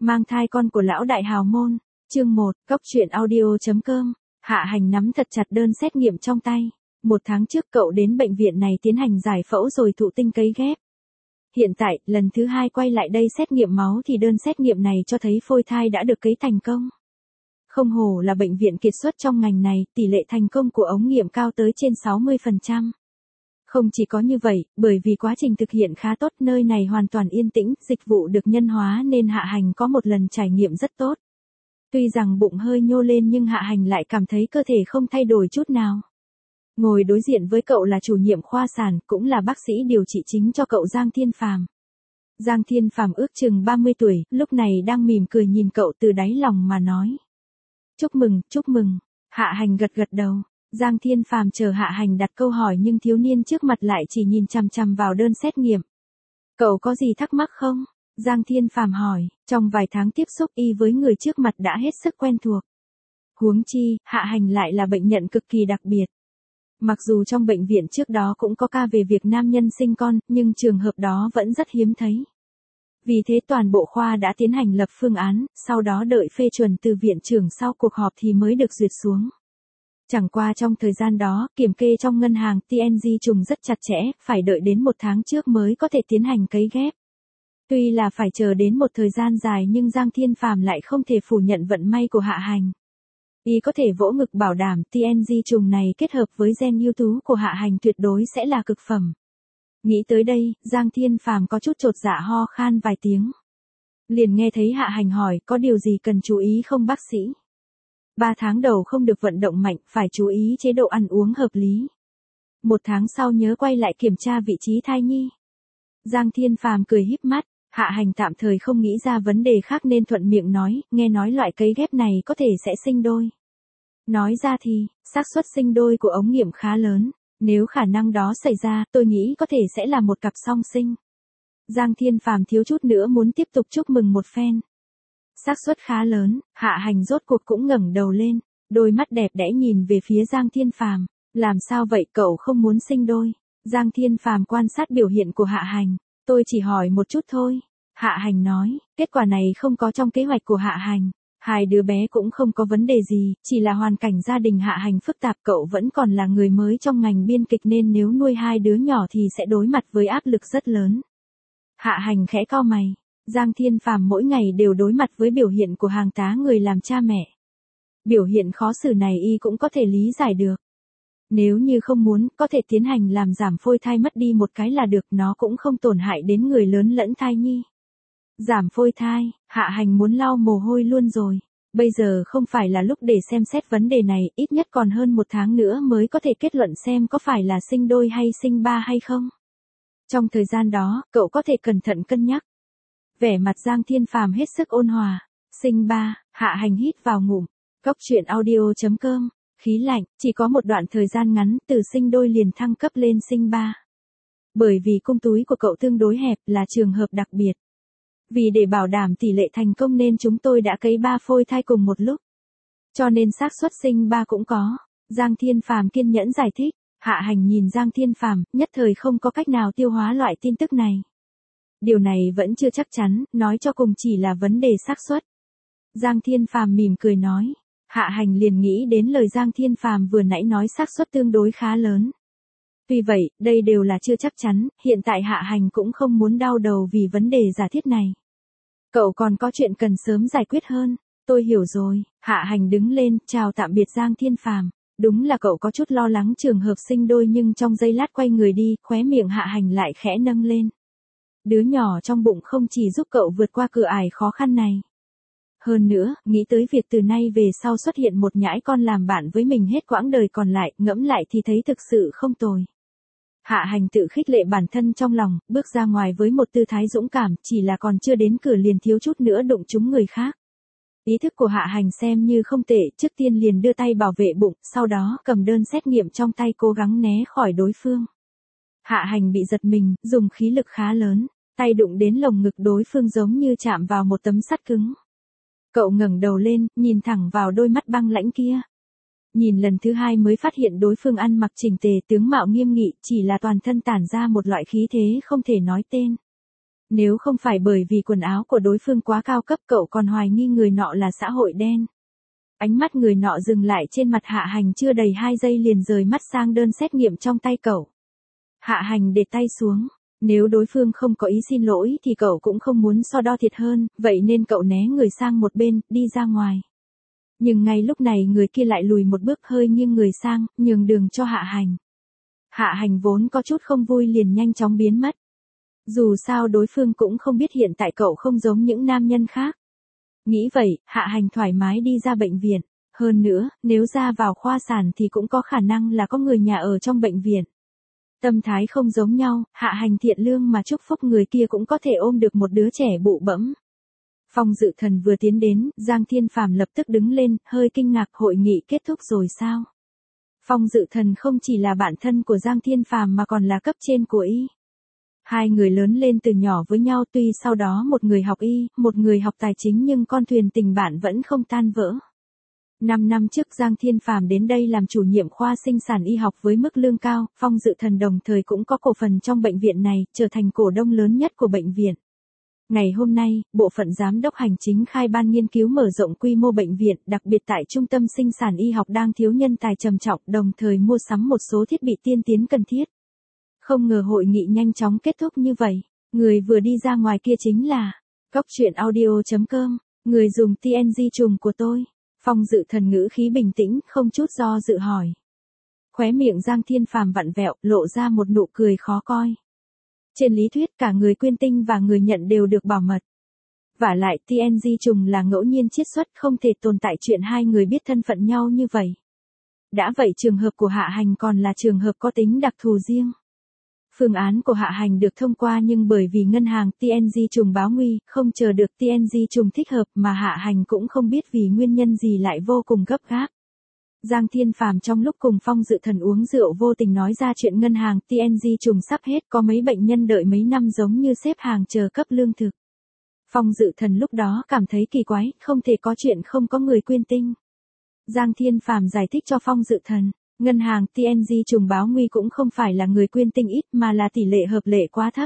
Mang thai con của lão đại hào môn. Chương 1, Cóc truyện audio.com. Hạ Hành nắm thật chặt đơn xét nghiệm trong tay. 1 tháng trước cậu đến bệnh viện này tiến hành giải phẫu rồi thụ tinh cấy ghép. Hiện tại, lần thứ 2 quay lại đây xét nghiệm máu thì đơn xét nghiệm này cho thấy phôi thai đã được cấy thành công. Không hổ là bệnh viện kiệt xuất trong ngành này, tỷ lệ thành công của ống nghiệm cao tới trên 60%. Không chỉ có như vậy, bởi vì quá trình thực hiện khá tốt, nơi này hoàn toàn yên tĩnh, dịch vụ được nhân hóa nên Hạ Hành có một lần trải nghiệm rất tốt. Tuy rằng bụng hơi nhô lên nhưng Hạ Hành lại cảm thấy cơ thể không thay đổi chút nào. Ngồi đối diện với cậu là chủ nhiệm khoa sản, cũng là bác sĩ điều trị chính cho cậu Giang Thiên Phàm. Giang Thiên Phàm ước chừng 30 tuổi, lúc này đang mỉm cười nhìn cậu từ đáy lòng mà nói. Chúc mừng, chúc mừng. Hạ Hành gật gật đầu. Giang Thiên Phàm chờ Hạ Hành đặt câu hỏi nhưng thiếu niên trước mặt lại chỉ nhìn chằm chằm vào đơn xét nghiệm. Cậu có gì thắc mắc không? Giang Thiên Phàm hỏi, trong vài tháng tiếp xúc y với người trước mặt đã hết sức quen thuộc. Huống chi, Hạ Hành lại là bệnh nhân cực kỳ đặc biệt. Mặc dù trong bệnh viện trước đó cũng có ca về việc nam nhân sinh con, nhưng trường hợp đó vẫn rất hiếm thấy. Vì thế toàn bộ khoa đã tiến hành lập phương án, sau đó đợi phê chuẩn từ viện trưởng sau cuộc họp thì mới được duyệt xuống. Chẳng qua trong thời gian đó, kiểm kê trong ngân hàng TNG trùng rất chặt chẽ, phải đợi đến 1 tháng trước mới có thể tiến hành cấy ghép. Tuy là phải chờ đến một thời gian dài nhưng Giang Thiên Phàm lại không thể phủ nhận vận may của Hạ Hành. Y có thể vỗ ngực bảo đảm TNG trùng này kết hợp với gen ưu tú của Hạ Hành tuyệt đối sẽ là cực phẩm. Nghĩ tới đây, Giang Thiên Phàm có chút chột dạ ho khan vài tiếng. Liền nghe thấy Hạ Hành hỏi có điều gì cần chú ý không bác sĩ? 3 tháng đầu không được vận động mạnh, phải chú ý chế độ ăn uống hợp lý. 1 tháng sau nhớ quay lại kiểm tra vị trí thai nhi. Giang Thiên Phàm cười híp mắt, Hạ Hành tạm thời không nghĩ ra vấn đề khác nên thuận miệng nói, nghe nói loại cấy ghép này có thể sẽ sinh đôi. Nói ra thì, xác suất sinh đôi của ống nghiệm khá lớn, nếu khả năng đó xảy ra, tôi nghĩ có thể sẽ là một cặp song sinh. Giang Thiên Phàm thiếu chút nữa muốn tiếp tục chúc mừng một phen. Xác suất khá lớn, Hạ Hành rốt cuộc cũng ngẩng đầu lên, đôi mắt đẹp đẽ nhìn về phía Giang Thiên Phàm, làm sao vậy cậu không muốn sinh đôi? Giang Thiên Phàm quan sát biểu hiện của Hạ Hành, tôi chỉ hỏi một chút thôi. Hạ Hành nói, kết quả này không có trong kế hoạch của Hạ Hành, 2 đứa bé cũng không có vấn đề gì, chỉ là hoàn cảnh gia đình Hạ Hành phức tạp, cậu vẫn còn là người mới trong ngành biên kịch nên nếu nuôi 2 đứa nhỏ thì sẽ đối mặt với áp lực rất lớn. Hạ Hành khẽ cau mày. Giang Thiên Phàm mỗi ngày đều đối mặt với biểu hiện của hàng tá người làm cha mẹ. Biểu hiện khó xử này y cũng có thể lý giải được. Nếu như không muốn, có thể tiến hành làm giảm phôi thai mất đi một cái là được, nó cũng không tổn hại đến người lớn lẫn thai nhi. Giảm phôi thai, Hạ Hành muốn lau mồ hôi luôn rồi. Bây giờ không phải là lúc để xem xét vấn đề này, ít nhất còn hơn 1 tháng nữa mới có thể kết luận xem có phải là sinh đôi hay sinh ba hay không. Trong thời gian đó, cậu có thể cẩn thận cân nhắc. Vẻ mặt Giang Thiên Phàm hết sức ôn hòa. Sinh ba, Hạ Hành hít vào ngụm. Cóc truyện audio.com. Khí lạnh, chỉ có một đoạn thời gian ngắn, từ sinh đôi liền thăng cấp lên sinh ba. Bởi vì cung túi của cậu tương đối hẹp, là trường hợp đặc biệt. Vì để bảo đảm tỷ lệ thành công nên chúng tôi đã cấy 3 phôi thai cùng một lúc. Cho nên xác suất sinh ba cũng có. Giang Thiên Phàm kiên nhẫn giải thích. Hạ Hành nhìn Giang Thiên Phàm, nhất thời không có cách nào tiêu hóa loại tin tức này. Điều này vẫn chưa chắc chắn, nói cho cùng chỉ là vấn đề xác suất. Giang Thiên Phàm mỉm cười nói. Hạ Hành liền nghĩ đến lời Giang Thiên Phàm vừa nãy nói xác suất tương đối khá lớn. Tuy vậy, đây đều là chưa chắc chắn, hiện tại Hạ Hành cũng không muốn đau đầu vì vấn đề giả thiết này. Cậu còn có chuyện cần sớm giải quyết hơn. Tôi hiểu rồi. Hạ Hành đứng lên, chào tạm biệt Giang Thiên Phàm. Đúng là cậu có chút lo lắng trường hợp sinh đôi nhưng trong giây lát quay người đi, khóe miệng Hạ Hành lại khẽ nâng lên. Đứa nhỏ trong bụng không chỉ giúp cậu vượt qua cửa ải khó khăn này. Hơn nữa, nghĩ tới việc từ nay về sau xuất hiện một nhãi con làm bạn với mình hết quãng đời còn lại, ngẫm lại thì thấy thực sự không tồi. Hạ Hành tự khích lệ bản thân trong lòng, bước ra ngoài với một tư thái dũng cảm, chỉ là còn chưa đến cửa liền thiếu chút nữa đụng trúng người khác. Ý thức của Hạ Hành xem như không tệ, trước tiên liền đưa tay bảo vệ bụng, sau đó cầm đơn xét nghiệm trong tay cố gắng né khỏi đối phương. Hạ Hành bị giật mình, dùng khí lực khá lớn, tay đụng đến lồng ngực đối phương giống như chạm vào một tấm sắt cứng. Cậu ngẩng đầu lên, nhìn thẳng vào đôi mắt băng lãnh kia. Nhìn lần thứ 2 mới phát hiện đối phương ăn mặc chỉnh tề, tướng mạo nghiêm nghị, chỉ là toàn thân tản ra một loại khí thế không thể nói tên. Nếu không phải bởi vì quần áo của đối phương quá cao cấp cậu còn hoài nghi người nọ là xã hội đen. Ánh mắt người nọ dừng lại trên mặt Hạ Hành chưa đầy 2 giây liền rời mắt sang đơn xét nghiệm trong tay cậu. Hạ Hành để tay xuống. Nếu đối phương không có ý xin lỗi thì cậu cũng không muốn so đo thiệt hơn, vậy nên cậu né người sang một bên, đi ra ngoài. Nhưng ngay lúc này người kia lại lùi một bước hơi nghiêng người sang, nhường đường cho Hạ Hành. Hạ Hành vốn có chút không vui liền nhanh chóng biến mất. Dù sao đối phương cũng không biết hiện tại cậu không giống những nam nhân khác. Nghĩ vậy, Hạ Hành thoải mái đi ra bệnh viện. Hơn nữa, nếu ra vào khoa sản thì cũng có khả năng là có người nhà ở trong bệnh viện. Tâm thái không giống nhau, Hạ Hành thiện lương mà chúc phúc người kia cũng có thể ôm được một đứa trẻ bụ bẫm. Phong Dự Thần vừa tiến đến, Giang Thiên Phàm lập tức đứng lên, hơi kinh ngạc. Hội nghị kết thúc rồi sao? Phong Dự Thần không chỉ là bạn thân của Giang Thiên Phàm mà còn là cấp trên của y. Hai người lớn lên từ nhỏ với nhau, tuy sau đó một người học y, một người học tài chính, nhưng con thuyền tình bạn vẫn không tan vỡ. 5 năm trước Giang Thiên Phàm đến đây làm chủ nhiệm khoa sinh sản y học với mức lương cao, Phong Dự Thần đồng thời cũng có cổ phần trong bệnh viện này, trở thành cổ đông lớn nhất của bệnh viện. Ngày hôm nay, bộ phận giám đốc hành chính khai ban nghiên cứu mở rộng quy mô bệnh viện, đặc biệt tại trung tâm sinh sản y học đang thiếu nhân tài trầm trọng, đồng thời mua sắm một số thiết bị tiên tiến cần thiết. Không ngờ hội nghị nhanh chóng kết thúc như vậy. Người vừa đi ra ngoài kia chính là Goctruyện.audio.com, người dùng TNG trùng của tôi. Phong Dự Thần ngữ khí bình tĩnh, không chút do dự hỏi. Khóe miệng Giang Thiên Phàm vặn vẹo, lộ ra một nụ cười khó coi. Trên lý thuyết cả người quyên tinh và người nhận đều được bảo mật. Vả lại TNG trùng là ngẫu nhiên chiết xuất, không thể tồn tại chuyện hai người biết thân phận nhau như vậy. Đã vậy trường hợp của Hạ Hành còn là trường hợp có tính đặc thù riêng. Phương án của Hạ Hành được thông qua nhưng bởi vì ngân hàng TNG trùng báo nguy, không chờ được TNG trùng thích hợp mà Hạ Hành cũng không biết vì nguyên nhân gì lại vô cùng gấp gáp. Giang Thiên Phàm trong lúc cùng Phong Dự Thần uống rượu vô tình nói ra chuyện ngân hàng TNG trùng sắp hết, có mấy bệnh nhân đợi mấy năm giống như xếp hàng chờ cấp lương thực. Phong Dự Thần lúc đó cảm thấy kỳ quái, không thể có chuyện không có người quyên tinh. Giang Thiên Phàm giải thích cho Phong Dự Thần. Ngân hàng TNG trùng báo nguy cũng không phải là người quyên tinh ít mà là tỷ lệ hợp lệ quá thấp.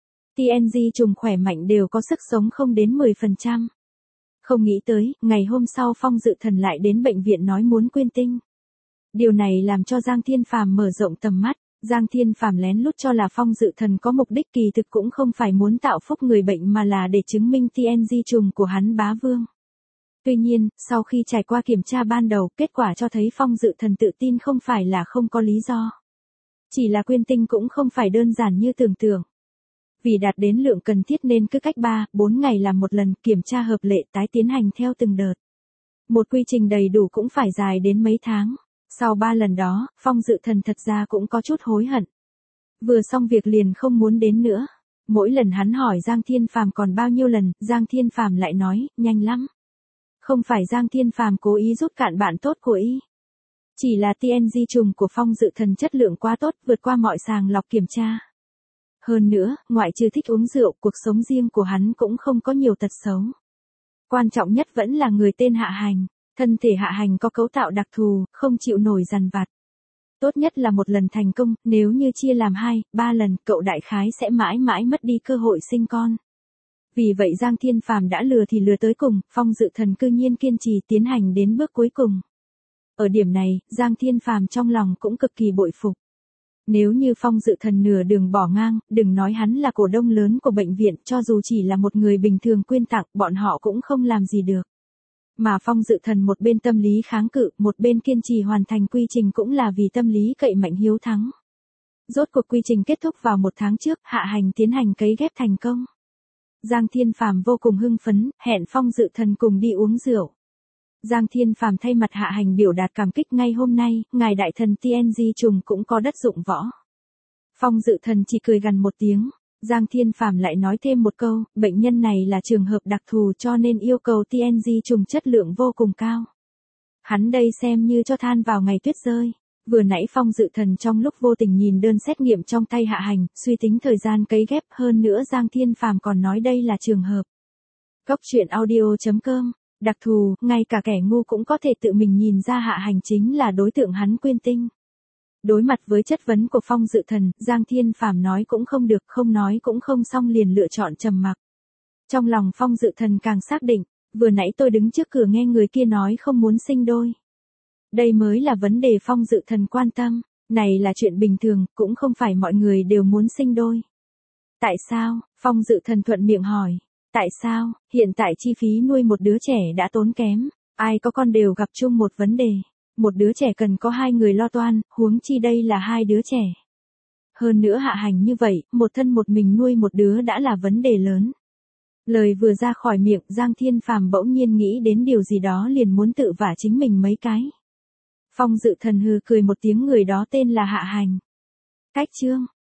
TNG trùng khỏe mạnh đều có sức sống không đến 10%. Không nghĩ tới, ngày hôm sau Phong Dự Thần lại đến bệnh viện nói muốn quyên tinh. Điều này làm cho Giang Thiên Phàm mở rộng tầm mắt. Giang Thiên Phàm lén lút cho là Phong Dự Thần có mục đích, kỳ thực cũng không phải muốn tạo phúc người bệnh mà là để chứng minh TNG trùng của hắn bá vương. Tuy nhiên, sau khi trải qua kiểm tra ban đầu, kết quả cho thấy Phong Dự Thần tự tin không phải là không có lý do. Chỉ là quyên tinh cũng không phải đơn giản như tưởng tượng. Vì đạt đến lượng cần thiết nên cứ cách 3-4 ngày làm một lần kiểm tra hợp lệ tái tiến hành theo từng đợt. Một quy trình đầy đủ cũng phải dài đến mấy tháng. Sau 3 lần đó, Phong Dự Thần thật ra cũng có chút hối hận. Vừa xong việc liền không muốn đến nữa. Mỗi lần hắn hỏi Giang Thiên Phàm còn bao nhiêu lần, Giang Thiên Phàm lại nói, nhanh lắm. Không phải Giang Thiên Phàm cố ý rút cạn bạn tốt của y. Chỉ là TNG trùng của Phong Dự Thần chất lượng quá tốt, vượt qua mọi sàng lọc kiểm tra. Hơn nữa, ngoại trừ thích uống rượu, cuộc sống riêng của hắn cũng không có nhiều tật xấu. Quan trọng nhất vẫn là người tên Hạ Hành. Thân thể Hạ Hành có cấu tạo đặc thù, không chịu nổi dằn vặt. Tốt nhất là một lần thành công, nếu như chia làm 2-3 lần, cậu đại khái sẽ mãi mãi mất đi cơ hội sinh con. Vì vậy Giang Thiên Phàm đã lừa thì lừa tới cùng, Phong Dự Thần cư nhiên kiên trì tiến hành đến bước cuối cùng. Ở điểm này, Giang Thiên Phàm trong lòng cũng cực kỳ bội phục. Nếu như Phong Dự Thần nửa đường bỏ ngang, đừng nói hắn là cổ đông lớn của bệnh viện, cho dù chỉ là một người bình thường quyên tặng, bọn họ cũng không làm gì được. Mà Phong Dự Thần một bên tâm lý kháng cự, một bên kiên trì hoàn thành quy trình cũng là vì tâm lý cậy mạnh hiếu thắng. Rốt cuộc quy trình kết thúc vào 1 tháng trước, Hạ Hành tiến hành cấy ghép thành công. Giang Thiên Phàm vô cùng hưng phấn, hẹn Phong Dự Thần cùng đi uống rượu. Giang Thiên Phàm thay mặt Hạ Hành biểu đạt cảm kích, ngay hôm nay, ngài đại thần TNG trùng cũng có đất dụng võ. Phong Dự Thần chỉ cười gằn một tiếng. Giang Thiên Phàm lại nói thêm một câu, bệnh nhân này là trường hợp đặc thù cho nên yêu cầu TNG trùng chất lượng vô cùng cao. Hắn đây xem như cho than vào ngày tuyết rơi. Vừa nãy Phong Dự Thần trong lúc vô tình nhìn đơn xét nghiệm trong tay Hạ Hành, suy tính thời gian cấy ghép, hơn nữa Giang Thiên Phàm còn nói đây là trường hợp. Goctruyện.audio.com, đặc thù, ngay cả kẻ ngu cũng có thể tự mình nhìn ra Hạ Hành chính là đối tượng hắn quyên tinh. Đối mặt với chất vấn của Phong Dự Thần, Giang Thiên Phàm nói cũng không được, không nói cũng không xong liền lựa chọn trầm mặc. Trong lòng Phong Dự Thần càng xác định, vừa nãy tôi đứng trước cửa nghe người kia nói không muốn sinh đôi. Đây mới là vấn đề Phong Dự Thần quan tâm, này là chuyện bình thường, cũng không phải mọi người đều muốn sinh đôi. Tại sao? Phong Dự Thần thuận miệng hỏi. Tại sao? Hiện tại chi phí nuôi một đứa trẻ đã tốn kém, ai có con đều gặp chung một vấn đề. Một đứa trẻ cần có 2 người lo toan, huống chi đây là 2 đứa trẻ. Hơn nữa Hạ Hành như vậy, một thân một mình nuôi một đứa đã là vấn đề lớn. Lời vừa ra khỏi miệng, Giang Thiên Phàm bỗng nhiên nghĩ đến điều gì đó liền muốn tự vả chính mình mấy cái. Phong Dự Thần hừ cười một tiếng, người đó tên là Hạ Hành. Cách chương